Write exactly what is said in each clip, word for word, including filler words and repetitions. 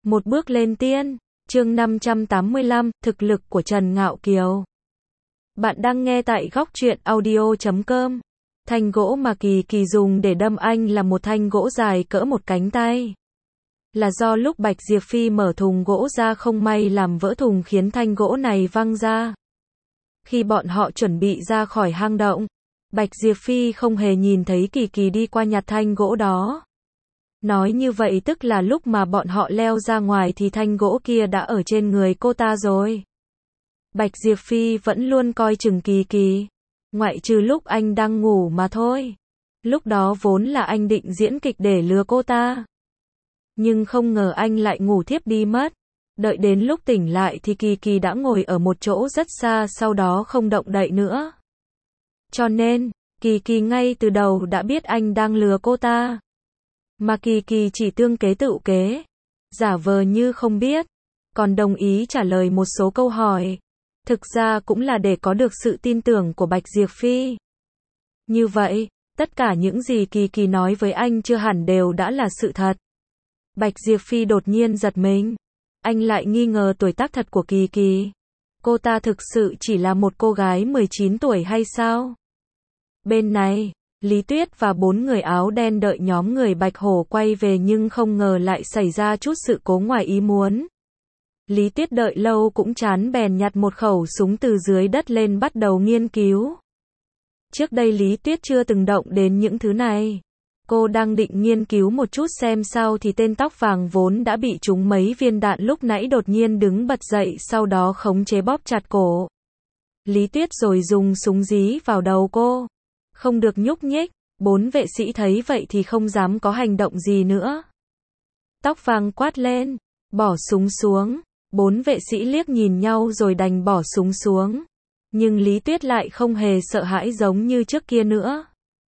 Một bước lên tiên, chương năm trăm tám mươi lăm, thực lực của Trần Ngạo Kiều. Bạn đang nghe tại góc truyện audio chấm com. Thanh gỗ mà Kỳ Kỳ dùng để đâm anh là một thanh gỗ dài cỡ một cánh tay. Là do lúc Bạch Diệp Phi mở thùng gỗ ra không may làm vỡ thùng khiến thanh gỗ này văng ra. Khi bọn họ chuẩn bị ra khỏi hang động, Bạch Diệp Phi không hề nhìn thấy Kỳ Kỳ đi qua nhặt thanh gỗ đó. Nói như vậy tức là lúc mà bọn họ leo ra ngoài thì thanh gỗ kia đã ở trên người cô ta rồi. Bạch Diệp Phi vẫn luôn coi chừng Kỳ Kỳ, ngoại trừ lúc anh đang ngủ mà thôi. Lúc đó vốn là anh định diễn kịch để lừa cô ta. Nhưng không ngờ anh lại ngủ thiếp đi mất. Đợi đến lúc tỉnh lại thì Kỳ Kỳ đã ngồi ở một chỗ rất xa, sau đó không động đậy nữa. Cho nên, Kỳ Kỳ ngay từ đầu đã biết anh đang lừa cô ta. Mà Kỳ Kỳ chỉ tương kế tự kế, giả vờ như không biết, còn đồng ý trả lời một số câu hỏi. Thực ra cũng là để có được sự tin tưởng của Bạch Diệp Phi. Như vậy, tất cả những gì Kỳ Kỳ nói với anh chưa hẳn đều đã là sự thật. Bạch Diệp Phi đột nhiên giật mình. Anh lại nghi ngờ tuổi tác thật của Kỳ Kỳ. Cô ta thực sự chỉ là một cô gái mười chín tuổi hay sao? Bên này, Lý Tuyết và bốn người áo đen đợi nhóm người Bạch Hổ quay về nhưng không ngờ lại xảy ra chút sự cố ngoài ý muốn. Lý Tuyết đợi lâu cũng chán bèn nhặt một khẩu súng từ dưới đất lên bắt đầu nghiên cứu. Trước đây Lý Tuyết chưa từng động đến những thứ này. Cô đang định nghiên cứu một chút xem sao thì tên tóc vàng vốn đã bị trúng mấy viên đạn lúc nãy đột nhiên đứng bật dậy, sau đó khống chế bóp chặt cổ Lý Tuyết rồi dùng súng dí vào đầu cô. Không được nhúc nhích. Bốn vệ sĩ thấy vậy thì không dám có hành động gì nữa. Tóc vàng quát lên, bỏ súng xuống. Bốn vệ sĩ liếc nhìn nhau rồi đành bỏ súng xuống. Nhưng Lý Tuyết lại không hề sợ hãi giống như trước kia nữa.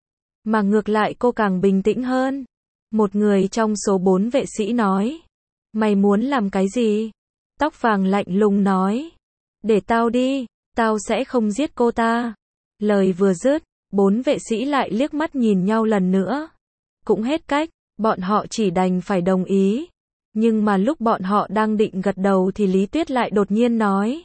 Mà ngược lại cô càng bình tĩnh hơn. Một người trong số bốn vệ sĩ nói, mày muốn làm cái gì? Tóc vàng lạnh lùng nói, để tao đi, tao sẽ không giết cô ta. Lời vừa dứt, bốn vệ sĩ lại liếc mắt nhìn nhau lần nữa. Cũng hết cách, bọn họ chỉ đành phải đồng ý. Nhưng mà lúc bọn họ đang định gật đầu thì Lý Tuyết lại đột nhiên nói,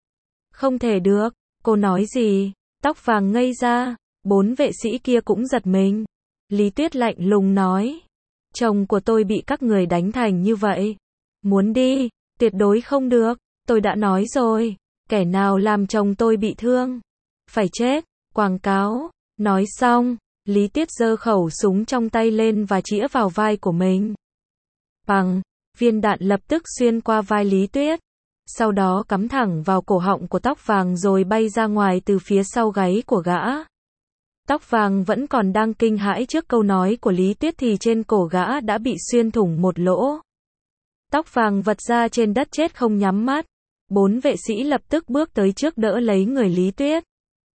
không thể được. Cô nói gì? Tóc vàng ngây ra. Bốn vệ sĩ kia cũng giật mình. Lý Tuyết lạnh lùng nói, chồng của tôi bị các người đánh thành như vậy. Muốn đi, tuyệt đối không được. Tôi đã nói rồi, kẻ nào làm chồng tôi bị thương, phải chết. Quảng cáo. Nói xong, Lý Tuyết giơ khẩu súng trong tay lên và chĩa vào vai của mình. Bằng, viên đạn lập tức xuyên qua vai Lý Tuyết. Sau đó cắm thẳng vào cổ họng của tóc vàng rồi bay ra ngoài từ phía sau gáy của gã. Tóc vàng vẫn còn đang kinh hãi trước câu nói của Lý Tuyết thì trên cổ gã đã bị xuyên thủng một lỗ. Tóc vàng vật ra trên đất chết không nhắm mắt. Bốn vệ sĩ lập tức bước tới trước đỡ lấy người Lý Tuyết.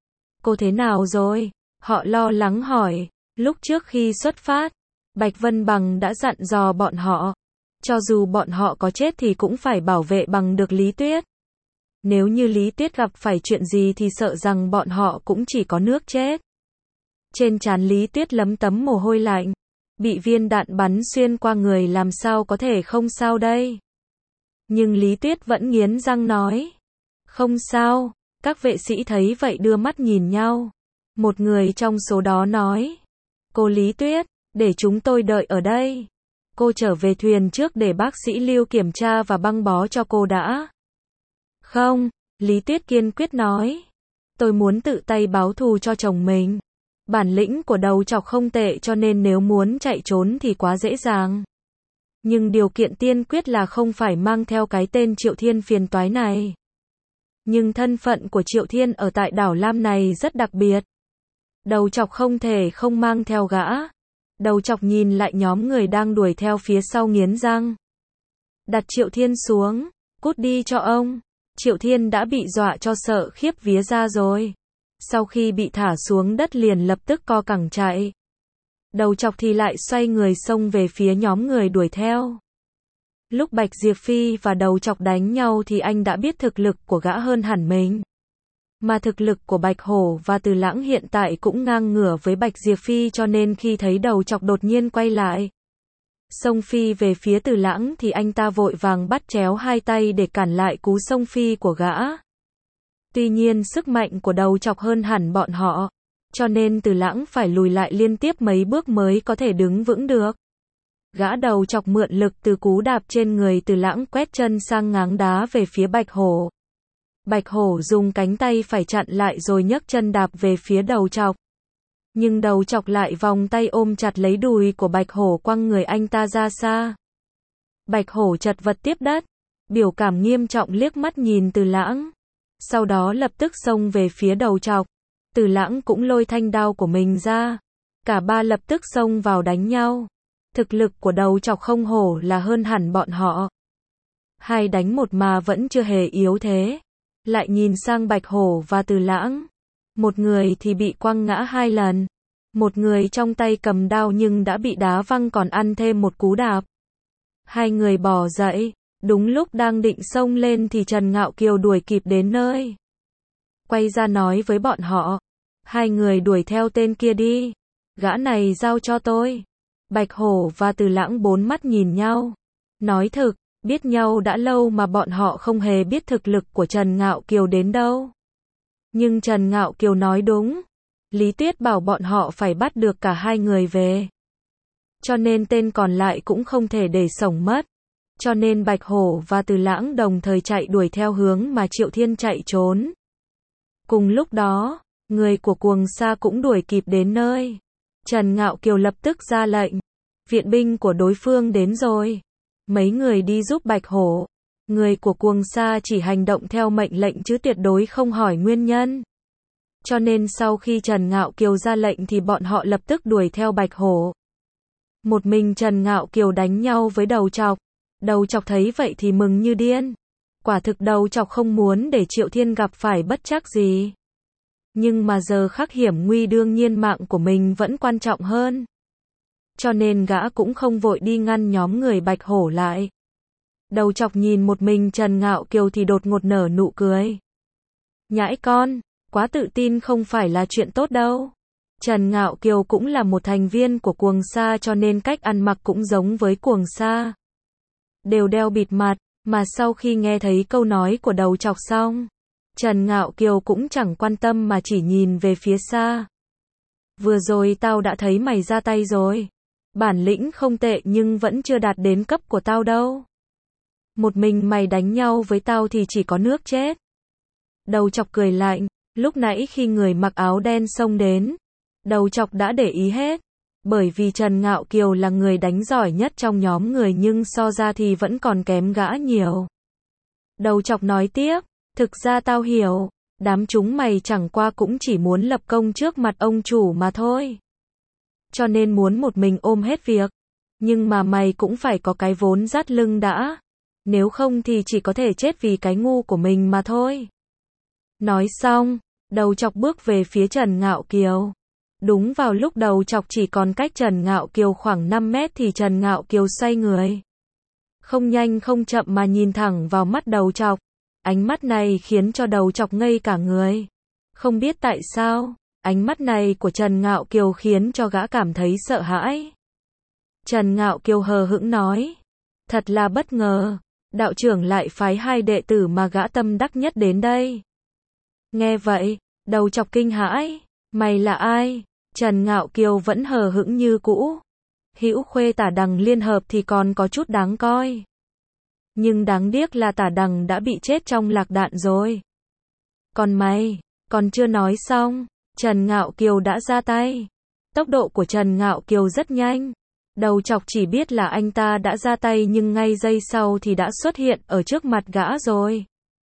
Cô thế nào rồi? Họ lo lắng hỏi. Lúc trước khi xuất phát, Bạch Vân Bằng đã dặn dò bọn họ, cho dù bọn họ có chết thì cũng phải bảo vệ bằng được Lý Tuyết. Nếu như Lý Tuyết gặp phải chuyện gì thì sợ rằng bọn họ cũng chỉ có nước chết. Trên trán Lý Tuyết lấm tấm mồ hôi lạnh. Bị viên đạn bắn xuyên qua người làm sao có thể không sao đây? Nhưng Lý Tuyết vẫn nghiến răng nói, không sao. Các vệ sĩ thấy vậy đưa mắt nhìn nhau. Một người trong số đó nói, cô Lý Tuyết, để chúng tôi đợi ở đây. Cô trở về thuyền trước để bác sĩ Lưu kiểm tra và băng bó cho cô đã. Không, Lý Tuyết kiên quyết nói. Tôi muốn tự tay báo thù cho chồng mình. Bản lĩnh của đầu trọc không tệ cho nên nếu muốn chạy trốn thì quá dễ dàng. Nhưng điều kiện tiên quyết là không phải mang theo cái tên Triệu Thiên phiền toái này. Nhưng thân phận của Triệu Thiên ở tại đảo Lam này rất đặc biệt. Đầu trọc không thể không mang theo gã. Đầu trọc nhìn lại nhóm người đang đuổi theo phía sau nghiến răng. Đặt Triệu Thiên xuống, cút đi cho ông. Triệu Thiên đã bị dọa cho sợ khiếp vía ra rồi. Sau khi bị thả xuống đất liền lập tức co cẳng chạy. Đầu trọc thì lại xoay người xông về phía nhóm người đuổi theo. Lúc Bạch Diệp Phi và đầu trọc đánh nhau thì anh đã biết thực lực của gã hơn hẳn mình. Mà thực lực của Bạch Hổ và Từ Lãng hiện tại cũng ngang ngửa với Bạch Diệp Phi cho nên khi thấy đầu trọc đột nhiên quay lại, xông phi về phía Từ Lãng thì anh ta vội vàng bắt chéo hai tay để cản lại cú xông phi của gã. Tuy nhiên sức mạnh của đầu chọc hơn hẳn bọn họ, cho nên Từ Lãng phải lùi lại liên tiếp mấy bước mới có thể đứng vững được. Gã đầu chọc mượn lực từ cú đạp trên người Từ Lãng quét chân sang ngáng đá về phía Bạch Hổ. Bạch Hổ dùng cánh tay phải chặn lại rồi nhấc chân đạp về phía đầu chọc. Nhưng đầu chọc lại vòng tay ôm chặt lấy đùi của Bạch Hổ quăng người anh ta ra xa. Bạch Hổ chật vật tiếp đất, biểu cảm nghiêm trọng liếc mắt nhìn Từ Lãng. Sau đó lập tức xông về phía đầu chọc. Từ Lãng cũng lôi thanh đao của mình ra. Cả ba lập tức xông vào đánh nhau. Thực lực của đầu chọc không hổ là hơn hẳn bọn họ. Hai đánh một mà vẫn chưa hề yếu thế. Lại nhìn sang Bạch Hổ và Từ Lãng. Một người thì bị quăng ngã hai lần. Một người trong tay cầm đao nhưng đã bị đá văng còn ăn thêm một cú đạp. Hai người bò dậy. Đúng lúc đang định xông lên thì Trần Ngạo Kiều đuổi kịp đến nơi. Quay ra nói với bọn họ. Hai người đuổi theo tên kia đi. Gã này giao cho tôi. Bạch Hổ và Từ Lãng bốn mắt nhìn nhau. Nói thực, biết nhau đã lâu mà bọn họ không hề biết thực lực của Trần Ngạo Kiều đến đâu. Nhưng Trần Ngạo Kiều nói đúng. Lý Tuyết bảo bọn họ phải bắt được cả hai người về. Cho nên tên còn lại cũng không thể để sống mất. Cho nên Bạch Hổ và Từ Lãng đồng thời chạy đuổi theo hướng mà Triệu Thiên chạy trốn. Cùng lúc đó, người của Cuồng Sa cũng đuổi kịp đến nơi. Trần Ngạo Kiều lập tức ra lệnh. Viện binh của đối phương đến rồi. Mấy người đi giúp Bạch Hổ. Người của Cuồng Sa chỉ hành động theo mệnh lệnh chứ tuyệt đối không hỏi nguyên nhân. Cho nên sau khi Trần Ngạo Kiều ra lệnh thì bọn họ lập tức đuổi theo Bạch Hổ. Một mình Trần Ngạo Kiều đánh nhau với đầu chọc. Đầu chọc thấy vậy thì mừng như điên. Quả thực đầu chọc không muốn để Triệu Thiên gặp phải bất trắc gì. Nhưng mà giờ khắc hiểm nguy đương nhiên mạng của mình vẫn quan trọng hơn. Cho nên gã cũng không vội đi ngăn nhóm người Bạch Hổ lại. Đầu chọc nhìn một mình Trần Ngạo Kiều thì đột ngột nở nụ cười. Nhãi con, quá tự tin không phải là chuyện tốt đâu. Trần Ngạo Kiều cũng là một thành viên của Cuồng Sa cho nên cách ăn mặc cũng giống với Cuồng Sa. Đều đeo bịt mặt, mà sau khi nghe thấy câu nói của đầu chọc xong, Trần Ngạo Kiều cũng chẳng quan tâm mà chỉ nhìn về phía xa. Vừa rồi tao đã thấy mày ra tay rồi. Bản lĩnh không tệ nhưng vẫn chưa đạt đến cấp của tao đâu. Một mình mày đánh nhau với tao thì chỉ có nước chết. Đầu chọc cười lạnh, lúc nãy khi người mặc áo đen xông đến, đầu chọc đã để ý hết. Bởi vì Trần Ngạo Kiều là người đánh giỏi nhất trong nhóm người nhưng so ra thì vẫn còn kém gã nhiều. Đầu chọc nói tiếp, thực ra tao hiểu, đám chúng mày chẳng qua cũng chỉ muốn lập công trước mặt ông chủ mà thôi. Cho nên muốn một mình ôm hết việc. Nhưng mà mày cũng phải có cái vốn dắt lưng đã. Nếu không thì chỉ có thể chết vì cái ngu của mình mà thôi. Nói xong, đầu chọc bước về phía Trần Ngạo Kiều. Đúng vào lúc đầu chọc chỉ còn cách Trần Ngạo Kiều khoảng năm mét thì Trần Ngạo Kiều xoay người. Không nhanh không chậm mà nhìn thẳng vào mắt đầu chọc. Ánh mắt này khiến cho đầu chọc ngây cả người. Không biết tại sao, ánh mắt này của Trần Ngạo Kiều khiến cho gã cảm thấy sợ hãi. Trần Ngạo Kiều hờ hững nói. Thật là bất ngờ, đạo trưởng lại phái hai đệ tử mà gã tâm đắc nhất đến đây. Nghe vậy, đầu chọc kinh hãi. Mày là ai? Trần Ngạo Kiều vẫn hờ hững như cũ. Hữu Khuê Tả Đằng liên hợp thì còn có chút đáng coi. Nhưng đáng tiếc là Tả Đằng đã bị chết trong lạc đạn rồi. Còn mày, còn chưa nói xong, Trần Ngạo Kiều đã ra tay. Tốc độ của Trần Ngạo Kiều rất nhanh. Đầu chọc chỉ biết là anh ta đã ra tay nhưng ngay giây sau thì đã xuất hiện ở trước mặt gã rồi.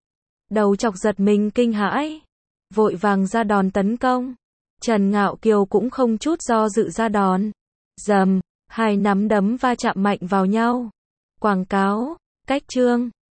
Đầu chọc giật mình kinh hãi, vội vàng ra đòn tấn công. Trần Ngạo Kiều cũng không chút do dự ra đòn. Dầm, hai nắm đấm va chạm mạnh vào nhau. Quảng cáo, cách chương.